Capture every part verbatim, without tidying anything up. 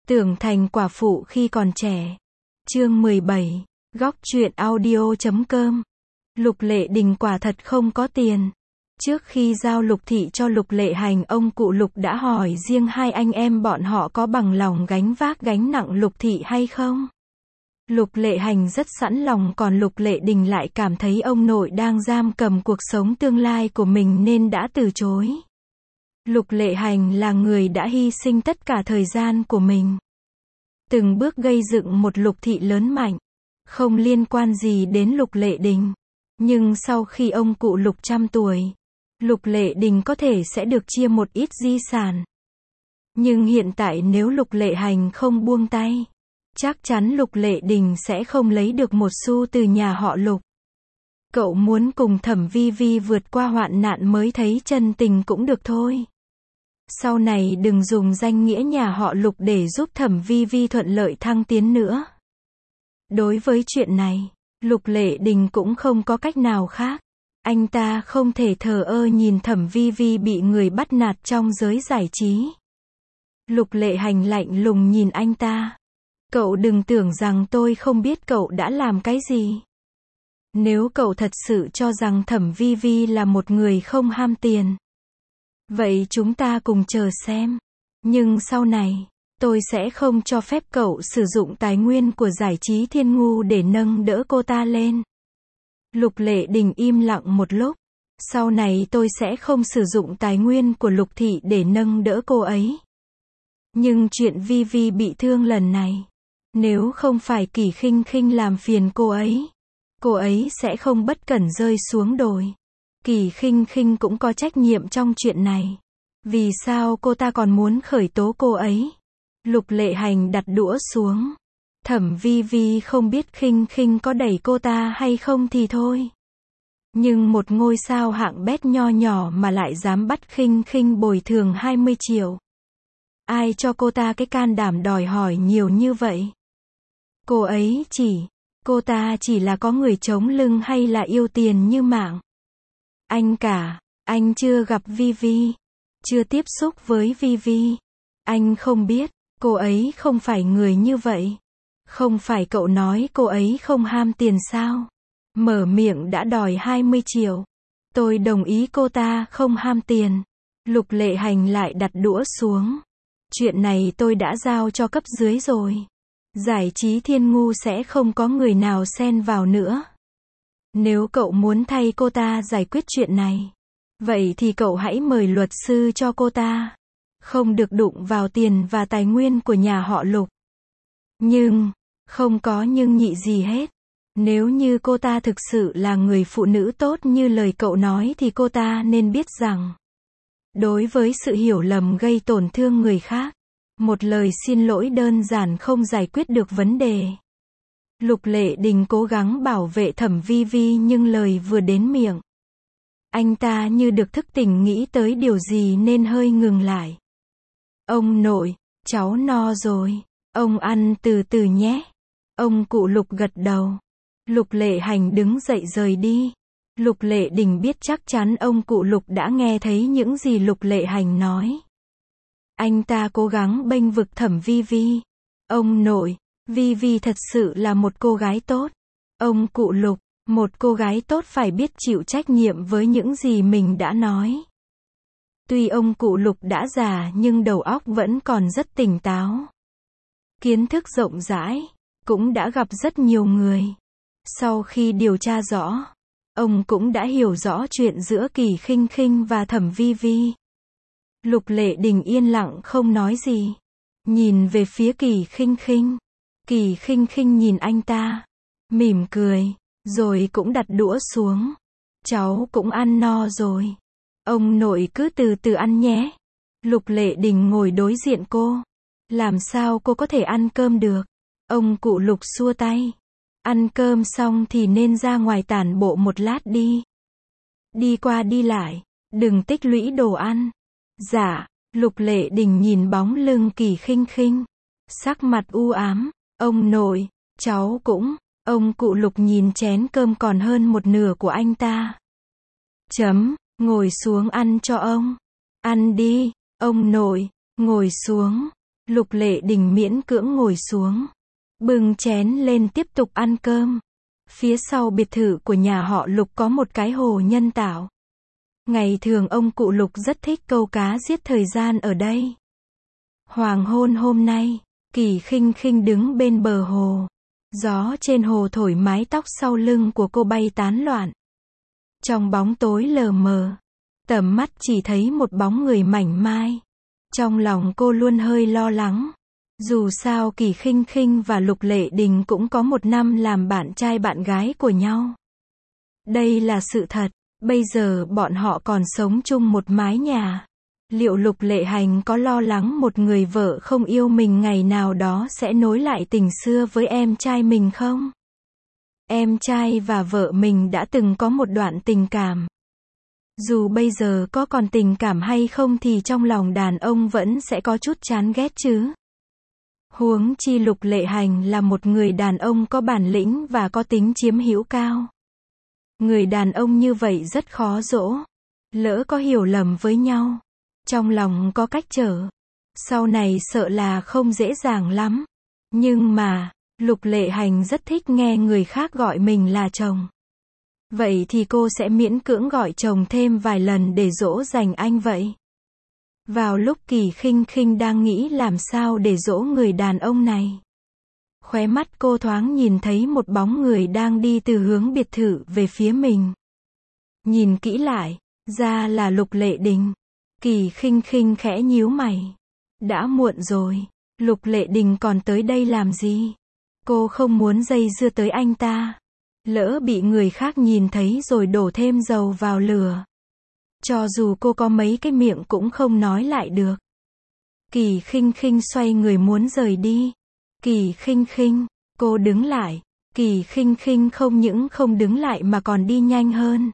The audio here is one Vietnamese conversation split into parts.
Tưởng thành quả phụ khi còn trẻ. Chương mười bảy. Góc truyện audio chấm com. Lục Lệ Đình quả thật không có tiền. Trước khi giao Lục Thị cho Lục Lệ Hành, ông cụ Lục đã hỏi riêng hai anh em bọn họ có bằng lòng gánh vác gánh nặng Lục Thị hay không. Lục Lệ Hành rất sẵn lòng, còn Lục Lệ Đình lại cảm thấy ông nội đang giam cầm cuộc sống tương lai của mình nên đã từ chối. Lục Lệ Hành là người đã hy sinh tất cả thời gian của mình, từng bước gây dựng một Lục Thị lớn mạnh, không liên quan gì đến Lục Lệ Đình. Nhưng sau khi ông cụ Lục trăm tuổi, Lục Lệ Đình có thể sẽ được chia một ít di sản. Nhưng hiện tại nếu Lục Lệ Hành không buông tay, chắc chắn Lục Lệ Đình sẽ không lấy được một xu từ nhà họ Lục. Cậu muốn cùng Thẩm Vi Vi vượt qua hoạn nạn mới thấy chân tình cũng được thôi. Sau này đừng dùng danh nghĩa nhà họ Lục để giúp Thẩm Vi Vi thuận lợi thăng tiến nữa. Đối với chuyện này, Lục Lệ Đình cũng không có cách nào khác. Anh ta không thể thờ ơ nhìn Thẩm Vi Vi bị người bắt nạt trong giới giải trí. Lục Lệ Hành lạnh lùng nhìn anh ta. Cậu đừng tưởng rằng tôi không biết cậu đã làm cái gì. Nếu cậu thật sự cho rằng Thẩm Vi Vi là một người không ham tiền, vậy chúng ta cùng chờ xem. Nhưng sau này, tôi sẽ không cho phép cậu sử dụng tài nguyên của giải trí Thiên Ngu để nâng đỡ cô ta lên. Lục Lệ Đình im lặng một lúc. Sau này tôi sẽ không sử dụng tài nguyên của Lục Thị để nâng đỡ cô ấy. Nhưng chuyện Vi Vi bị thương lần này, nếu không phải Kỳ Khinh Khinh làm phiền cô ấy, cô ấy sẽ không bất cẩn rơi xuống đồi. Kỳ Khinh Khinh cũng có trách nhiệm trong chuyện này. Vì sao cô ta còn muốn khởi tố cô ấy? Lục Lệ Hành đặt đũa xuống. Thẩm Vi Vi không biết Khinh Khinh có đẩy cô ta hay không thì thôi. Nhưng một ngôi sao hạng bét nho nhỏ mà lại dám bắt Khinh Khinh bồi thường hai mươi triệu. Ai cho cô ta cái can đảm đòi hỏi nhiều như vậy? Cô ấy chỉ, cô ta chỉ là có người chống lưng hay là yêu tiền như mạng? Anh cả, anh chưa gặp Vi Vi, chưa tiếp xúc với Vi Vi. Anh không biết, cô ấy không phải người như vậy. Không phải cậu nói cô ấy không ham tiền sao? Mở miệng đã đòi hai mươi triệu. Tôi đồng ý cô ta không ham tiền. Lục Lệ Hành lại đặt đũa xuống. Chuyện này tôi đã giao cho cấp dưới rồi. Giải trí Thiên Ngu sẽ không có người nào xen vào nữa. Nếu cậu muốn thay cô ta giải quyết chuyện này, vậy thì cậu hãy mời luật sư cho cô ta. Không được đụng vào tiền và tài nguyên của nhà họ Lục. Nhưng, không có nhưng nhị gì hết. Nếu như cô ta thực sự là người phụ nữ tốt như lời cậu nói thì cô ta nên biết rằng, đối với sự hiểu lầm gây tổn thương người khác, một lời xin lỗi đơn giản không giải quyết được vấn đề. Lục Lệ Đình cố gắng bảo vệ Thẩm Vi Vi nhưng lời vừa đến miệng, anh ta như được thức tỉnh nghĩ tới điều gì nên hơi ngừng lại. Ông nội, cháu no rồi, ông ăn từ từ nhé. Ông cụ Lục gật đầu. Lục Lệ Hành đứng dậy rời đi. Lục Lệ Đình biết chắc chắn ông cụ Lục đã nghe thấy những gì Lục Lệ Hành nói. Anh ta cố gắng bênh vực Thẩm Vi Vi. Ông nội, Vi Vi thật sự là một cô gái tốt. Ông cụ Lục, một cô gái tốt phải biết chịu trách nhiệm với những gì mình đã nói. Tuy ông cụ Lục đã già nhưng đầu óc vẫn còn rất tỉnh táo. Kiến thức rộng rãi, cũng đã gặp rất nhiều người. Sau khi điều tra rõ, ông cũng đã hiểu rõ chuyện giữa Kỳ Khinh Khinh và Thẩm Vi Vi. Lục Lệ Đình yên lặng không nói gì. Nhìn về phía Kỳ Khinh Khinh. Kỳ Khinh Khinh nhìn anh ta, mỉm cười, rồi cũng đặt đũa xuống. Cháu cũng ăn no rồi. Ông nội cứ từ từ ăn nhé. Lục Lệ Đình ngồi đối diện cô. Làm sao cô có thể ăn cơm được? Ông cụ Lục xua tay. Ăn cơm xong thì nên ra ngoài tản bộ một lát đi. Đi qua đi lại, đừng tích lũy đồ ăn. Dạ. Lục Lệ Đình nhìn bóng lưng Kỳ Khinh Khinh, sắc mặt u ám. Ông nội, cháu cũng. Ông cụ Lục nhìn chén cơm còn hơn một nửa của anh ta. Chấm, ngồi xuống ăn cho ông. Ăn đi, ông nội, ngồi xuống. Lục Lệ Đình miễn cưỡng ngồi xuống, bưng chén lên tiếp tục ăn cơm. Phía sau biệt thự của nhà họ Lục có một cái hồ nhân tạo. Ngày thường ông cụ Lục rất thích câu cá giết thời gian ở đây. Hoàng hôn hôm nay, Kỳ Khinh Khinh đứng bên bờ hồ. Gió trên hồ thổi mái tóc sau lưng của cô bay tán loạn. Trong bóng tối lờ mờ, tầm mắt chỉ thấy một bóng người mảnh mai. Trong lòng cô luôn hơi lo lắng. Dù sao Kỳ Khinh Khinh và Lục Lệ Đình cũng có một năm làm bạn trai bạn gái của nhau. Đây là sự thật, bây giờ bọn họ còn sống chung một mái nhà. Liệu Lục Lệ Hành có lo lắng một người vợ không yêu mình ngày nào đó sẽ nối lại tình xưa với em trai mình không? Em trai và vợ mình đã từng có một đoạn tình cảm. Dù bây giờ có còn tình cảm hay không thì trong lòng đàn ông vẫn sẽ có chút chán ghét chứ. Huống chi Lục Lệ Hành là một người đàn ông có bản lĩnh và có tính chiếm hữu cao. Người đàn ông như vậy rất khó dỗ. Lỡ có hiểu lầm với nhau, trong lòng có cách trở, sau này sợ là không dễ dàng lắm. Nhưng mà, Lục Lệ Hành rất thích nghe người khác gọi mình là chồng. Vậy thì cô sẽ miễn cưỡng gọi chồng thêm vài lần để dỗ dành anh vậy. Vào lúc Kỳ Khinh Khinh đang nghĩ làm sao để dỗ người đàn ông này, khóe mắt cô thoáng nhìn thấy một bóng người đang đi từ hướng biệt thự về phía mình. Nhìn kỹ lại, ra là Lục Lệ Đình. Kỳ Khinh Khinh khẽ nhíu mày. Đã muộn rồi, Lục Lệ Đình còn tới đây làm gì? Cô không muốn dây dưa tới anh ta. Lỡ bị người khác nhìn thấy rồi đổ thêm dầu vào lửa. Cho dù cô có mấy cái miệng cũng không nói lại được. Kỳ Khinh Khinh xoay người muốn rời đi. Kỳ Khinh Khinh, cô đứng lại. Kỳ Khinh Khinh không những không đứng lại mà còn đi nhanh hơn.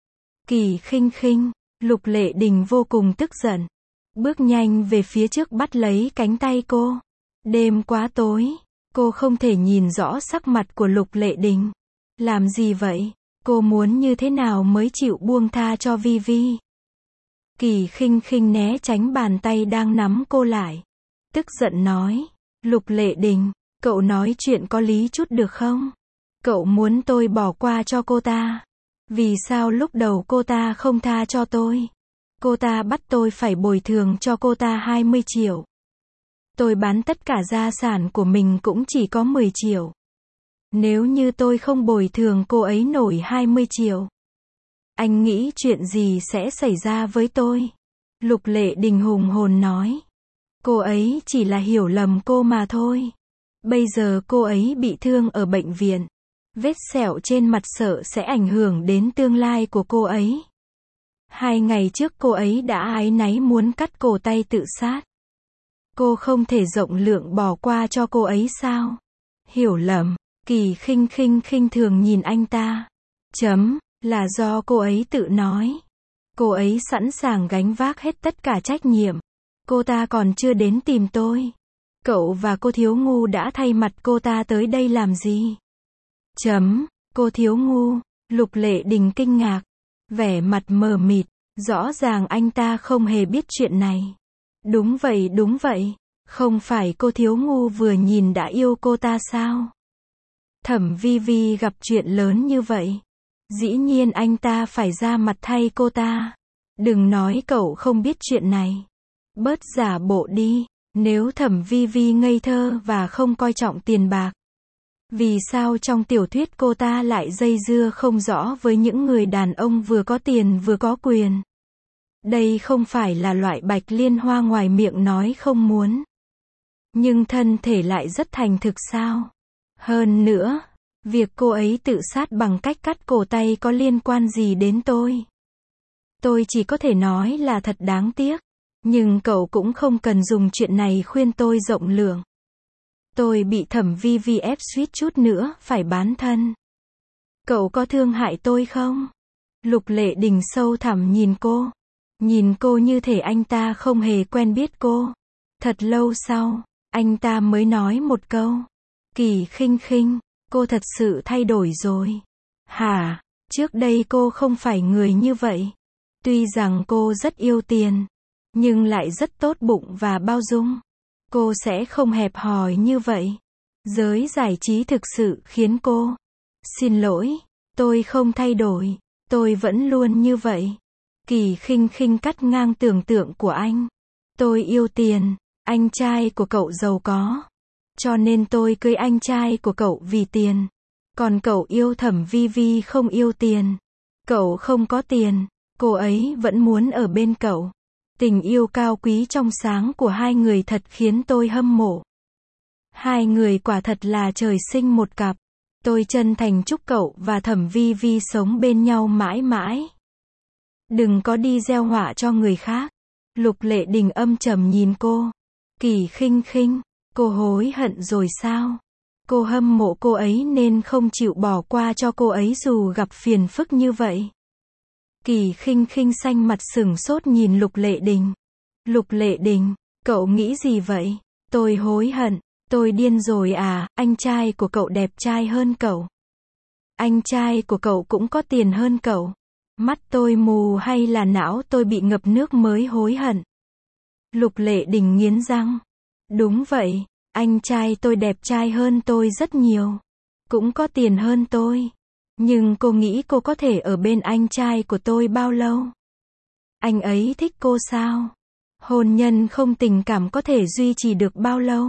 Kỳ Khinh Khinh, Lục Lệ Đình vô cùng tức giận. Bước nhanh về phía trước bắt lấy cánh tay cô. Đêm quá tối, cô không thể nhìn rõ sắc mặt của Lục Lệ Đình. Làm gì vậy? Cô muốn như thế nào mới chịu buông tha cho Vi Vi? Kỳ Khinh Khinh né tránh bàn tay đang nắm cô lại. Tức giận nói. Lục Lệ Đình, cậu nói chuyện có lý chút được không? Cậu muốn tôi bỏ qua cho cô ta. Vì sao lúc đầu cô ta không tha cho tôi? Cô ta bắt tôi phải bồi thường cho cô ta hai mươi triệu. Tôi bán tất cả gia sản của mình cũng chỉ có mười triệu. Nếu như tôi không bồi thường cô ấy nổi hai mươi triệu, anh nghĩ chuyện gì sẽ xảy ra với tôi? Lục Lệ Đình hùng hồn nói. Cô ấy chỉ là hiểu lầm cô mà thôi. Bây giờ cô ấy bị thương ở bệnh viện. Vết sẹo trên mặt sợ sẽ ảnh hưởng đến tương lai của cô ấy. Hai ngày trước cô ấy đã áy náy muốn cắt cổ tay tự sát. Cô không thể rộng lượng bỏ qua cho cô ấy sao? Hiểu lầm. Kỳ Khinh Khinh khinh thường nhìn anh ta. Chấm, là do cô ấy tự nói. Cô ấy sẵn sàng gánh vác hết tất cả trách nhiệm. Cô ta còn chưa đến tìm tôi. Cậu và cô Thiếu Ngu đã thay mặt cô ta tới đây làm gì? Chấm, cô Thiếu Ngu. Lục Lệ Đình kinh ngạc, vẻ mặt mờ mịt. Rõ ràng anh ta không hề biết chuyện này. Đúng vậy đúng vậy. Không phải cô Thiếu Ngu vừa nhìn đã yêu cô ta sao? Thẩm Vi Vi gặp chuyện lớn như vậy, dĩ nhiên anh ta phải ra mặt thay cô ta. Đừng nói cậu không biết chuyện này. Bớt giả bộ đi. Nếu Thẩm Vi Vi ngây thơ và không coi trọng tiền bạc, vì sao trong tiểu thuyết cô ta lại dây dưa không rõ với những người đàn ông vừa có tiền vừa có quyền? Đây không phải là loại bạch liên hoa ngoài miệng nói không muốn, nhưng thân thể lại rất thành thực sao? Hơn nữa, việc cô ấy tự sát bằng cách cắt cổ tay có liên quan gì đến tôi? Tôi chỉ có thể nói là thật đáng tiếc. Nhưng cậu cũng không cần dùng chuyện này khuyên tôi rộng lượng. Tôi bị Thẩm Vi Vi ép suýt chút nữa phải bán thân. Cậu có thương hại tôi không? Lục Lệ Đình sâu thẳm nhìn cô. Nhìn cô như thể anh ta không hề quen biết cô. Thật lâu sau, anh ta mới nói một câu. Kỳ Khinh Khinh, cô thật sự thay đổi rồi. Hả? Trước đây cô không phải người như vậy. Tuy rằng cô rất yêu tiền, nhưng lại rất tốt bụng và bao dung. cô sẽ không hẹp hòi như vậy. Giới giải trí thực sự khiến cô. Xin lỗi, tôi không thay đổi, tôi vẫn luôn như vậy. Kỳ Khinh Khinh cắt ngang tưởng tượng của anh. Tôi yêu tiền, anh trai của cậu giàu có. Cho nên tôi cưới anh trai của cậu vì tiền. Còn cậu yêu Thẩm Vi Vi không yêu tiền. Cậu không có tiền, cô ấy vẫn muốn ở bên cậu. Tình yêu cao quý trong sáng của hai người thật khiến tôi hâm mộ. Hai người quả thật là trời sinh một cặp. Tôi chân thành chúc cậu và Thẩm Vi Vi sống bên nhau mãi mãi. Đừng có đi gieo họa cho người khác. Lục Lệ Đình âm trầm nhìn cô. Kỳ Khinh Khinh, cô hối hận rồi sao? Cô hâm mộ cô ấy nên không chịu bỏ qua cho cô ấy dù gặp phiền phức như vậy. Kỳ Khinh Khinh xanh mặt sửng sốt nhìn Lục Lệ Đình. Lục Lệ Đình, cậu nghĩ gì vậy? Tôi hối hận, tôi điên rồi à, anh trai của cậu đẹp trai hơn cậu. Anh trai của cậu cũng có tiền hơn cậu. Mắt tôi mù hay là não tôi bị ngập nước mới hối hận? Lục Lệ Đình nghiến răng. Đúng vậy, anh trai tôi đẹp trai hơn tôi rất nhiều. Cũng có tiền hơn tôi. Nhưng cô nghĩ cô có thể ở bên anh trai của tôi bao lâu? Anh ấy thích cô sao? Hôn nhân không tình cảm có thể duy trì được bao lâu?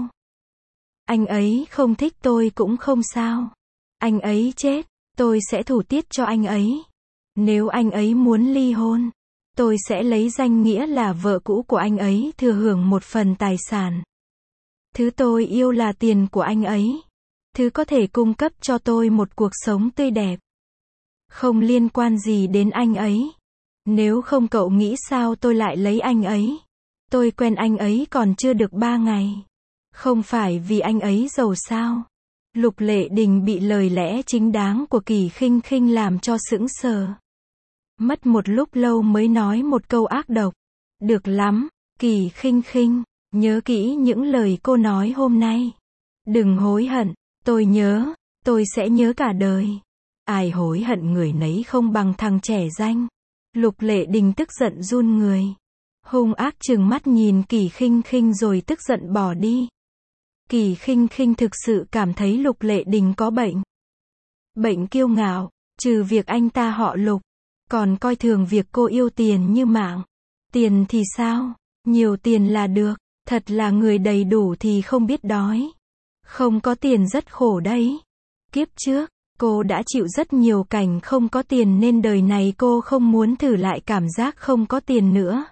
Anh ấy không thích tôi cũng không sao. Anh ấy chết, tôi sẽ thủ tiết cho anh ấy. Nếu anh ấy muốn ly hôn, tôi sẽ lấy danh nghĩa là vợ cũ của anh ấy thừa hưởng một phần tài sản. Thứ tôi yêu là tiền của anh ấy. Thứ có thể cung cấp cho tôi một cuộc sống tươi đẹp. Không liên quan gì đến anh ấy. Nếu không cậu nghĩ sao tôi lại lấy anh ấy? Tôi quen anh ấy còn chưa được ba ngày. Không phải vì anh ấy giàu sao? Lục Lệ Đình bị lời lẽ chính đáng của Kỳ Khinh Khinh làm cho sững sờ. Mất một lúc lâu mới nói một câu ác độc. Được lắm, Kỳ Khinh Khinh, nhớ kỹ những lời cô nói hôm nay. Đừng hối hận, tôi nhớ, tôi sẽ nhớ cả đời. Ai hối hận người nấy không bằng thằng trẻ danh. Lục Lệ Đình tức giận run người. Hung ác trừng mắt nhìn Kỳ Khinh Khinh rồi tức giận bỏ đi. Kỳ Khinh Khinh thực sự cảm thấy Lục Lệ Đình có bệnh. Bệnh kiêu ngạo, trừ việc anh ta họ Lục, còn coi thường việc cô yêu tiền như mạng. Tiền thì sao? Nhiều tiền là được, thật là người đầy đủ thì không biết đói. Không có tiền rất khổ đấy. Kiếp trước, cô đã chịu rất nhiều cảnh không có tiền nên đời này cô không muốn thử lại cảm giác không có tiền nữa.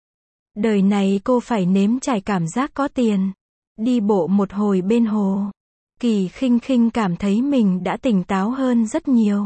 Đời này cô phải nếm trải cảm giác có tiền. Đi bộ một hồi bên hồ. Kỳ Khinh Khinh cảm thấy mình đã tỉnh táo hơn rất nhiều.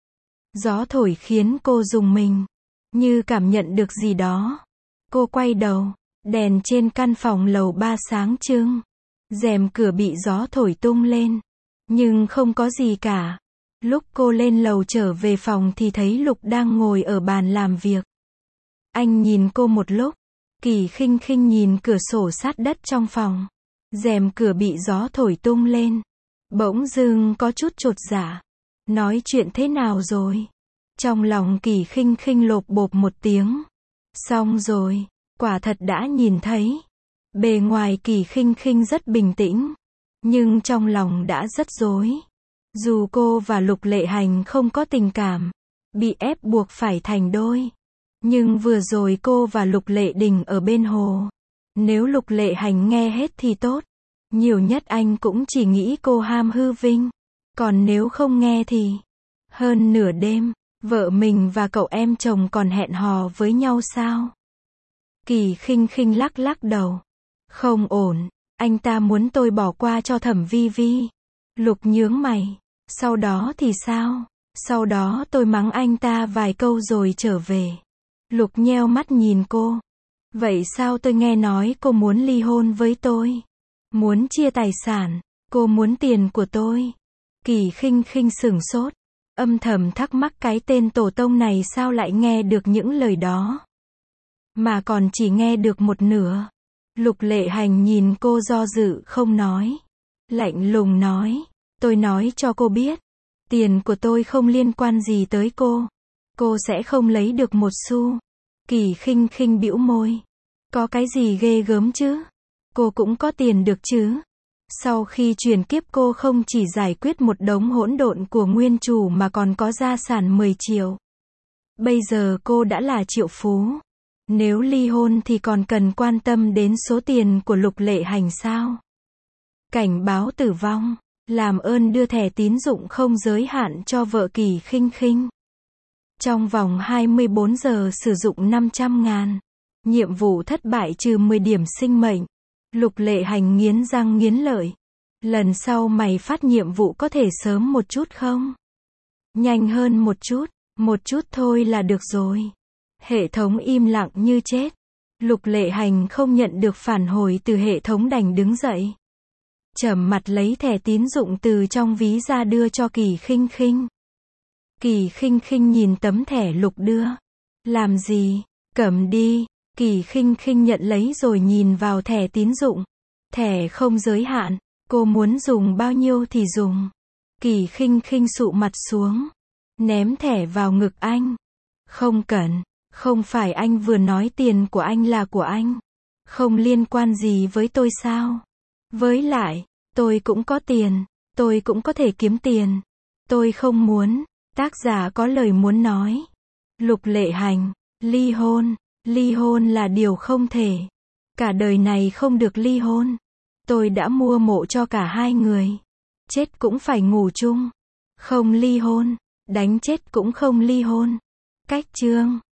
Gió thổi khiến cô rùng mình. Như cảm nhận được gì đó. Cô quay đầu. Đèn trên căn phòng lầu ba sáng trưng. Rèm cửa bị gió thổi tung lên. Nhưng không có gì cả. Lúc cô lên lầu trở về phòng thì thấy Lục đang ngồi ở bàn làm việc. Anh nhìn cô một lúc. Kỳ Khinh Khinh nhìn cửa sổ sát đất trong phòng. Rèm cửa bị gió thổi tung lên. Bỗng dưng có chút chột dạ. Nói chuyện thế nào rồi? Trong lòng Kỳ Khinh Khinh lộp bộp một tiếng. Xong rồi, quả thật đã nhìn thấy. Bề ngoài Kỳ Khinh Khinh rất bình tĩnh. Nhưng trong lòng đã rất rối. Dù cô và Lục Lệ Hành không có tình cảm. Bị ép buộc phải thành đôi. Nhưng vừa rồi cô và Lục Lệ Đình ở bên hồ. Nếu Lục Lệ Hành nghe hết thì tốt. Nhiều nhất anh cũng chỉ nghĩ cô ham hư vinh. Còn nếu không nghe thì... Hơn nửa đêm, vợ mình và cậu em chồng còn hẹn hò với nhau sao? Kỳ Khinh Khinh lắc lắc đầu. Không ổn, anh ta muốn tôi bỏ qua cho Thẩm Vi Vi. Lục nhướng mày. Sau đó thì sao? Sau đó tôi mắng anh ta vài câu rồi trở về. Lục nheo mắt nhìn cô. Vậy sao tôi nghe nói cô muốn ly hôn với tôi? Muốn chia tài sản, cô muốn tiền của tôi. Kỳ Khinh Khinh sửng sốt, âm thầm thắc mắc cái tên tổ tông này sao lại nghe được những lời đó. Mà còn chỉ nghe được một nửa. Lục Lệ Hành nhìn cô do dự không nói. Lạnh lùng nói, tôi nói cho cô biết. Tiền của tôi không liên quan gì tới cô. Cô sẽ không lấy được một xu. Kỳ Khinh Khinh bĩu môi. Có cái gì ghê gớm chứ? Cô cũng có tiền được chứ. Sau khi chuyển kiếp cô không chỉ giải quyết một đống hỗn độn của nguyên chủ mà còn có gia sản mười triệu. Bây giờ cô đã là triệu phú. Nếu ly hôn thì còn cần quan tâm đến số tiền của Lục Lệ Hành sao? Cảnh báo tử vong. Làm ơn đưa thẻ tín dụng không giới hạn cho vợ Kỳ Khinh Khinh. Trong vòng hai mươi bốn giờ sử dụng năm trăm ngàn. Nhiệm vụ thất bại trừ mười điểm sinh mệnh. Lục Lệ Hành nghiến răng nghiến lợi. Lần sau mày phát nhiệm vụ có thể sớm một chút không? Nhanh hơn một chút, một chút thôi là được rồi. Hệ thống im lặng như chết. Lục Lệ Hành không nhận được phản hồi từ hệ thống đành đứng dậy. Trầm mặt lấy thẻ tín dụng từ trong ví ra đưa cho Kỳ Khinh Khinh. Kỳ Khinh Khinh nhìn tấm thẻ Lục đưa. Làm gì? Cầm đi. Kỳ Khinh Khinh nhận lấy rồi nhìn vào thẻ tín dụng. Thẻ không giới hạn, cô muốn dùng bao nhiêu thì dùng. Kỳ Khinh Khinh sụ mặt xuống, ném thẻ vào ngực anh. Không cần, không phải anh vừa nói tiền của anh là của anh. Không liên quan gì với tôi sao? Với lại, tôi cũng có tiền, tôi cũng có thể kiếm tiền. Tôi không muốn, tác giả có lời muốn nói. Lục Lệ Hành, ly hôn. Ly hôn là điều không thể. Cả đời này không được ly hôn. Tôi đã mua mộ cho cả hai người. Chết cũng phải ngủ chung. Không ly hôn. Đánh chết cũng không ly hôn. Cách chương.